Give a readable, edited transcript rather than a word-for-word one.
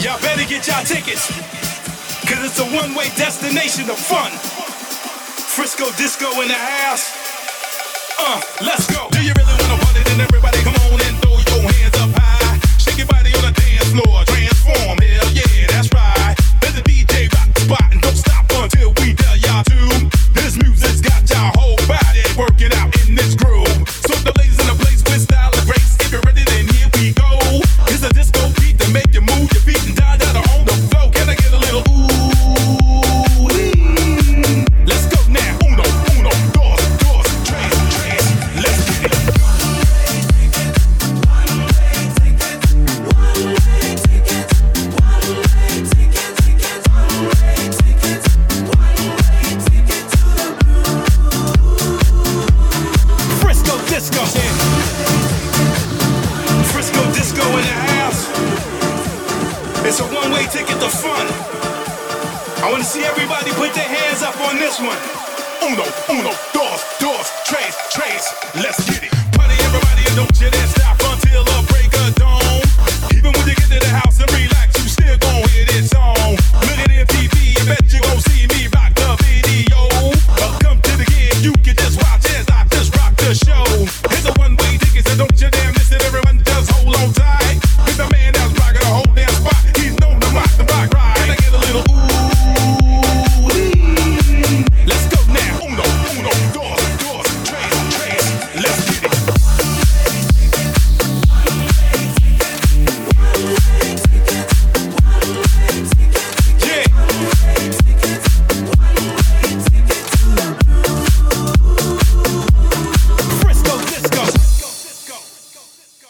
Y'all better get y'all tickets, cause it's a one-way destination of fun. Frisco Disco in the house. Let's go. Do you really wanna party? Then everybody come on and throw your hands up high. Shake your body on the dance floor. Transform, hell yeah, that's right. Let the DJ rock the spot and don't stop until we tell y'all to. This music's got y'all whole body working out in this groove. So the ladies in the place with style and grace. If you're ready, then here we go. It's a disco beat to make you move your feet and down on the floor. Can I get a little ooh? Let's go now. Uno, dos, tres, let's get it. Frisco Disco. Frisco Disco in the house. It's a one-way ticket to fun. I want to see everybody put their hands up on this one. Uno, dos, tres, let's get it. Party everybody and don't you dare stop until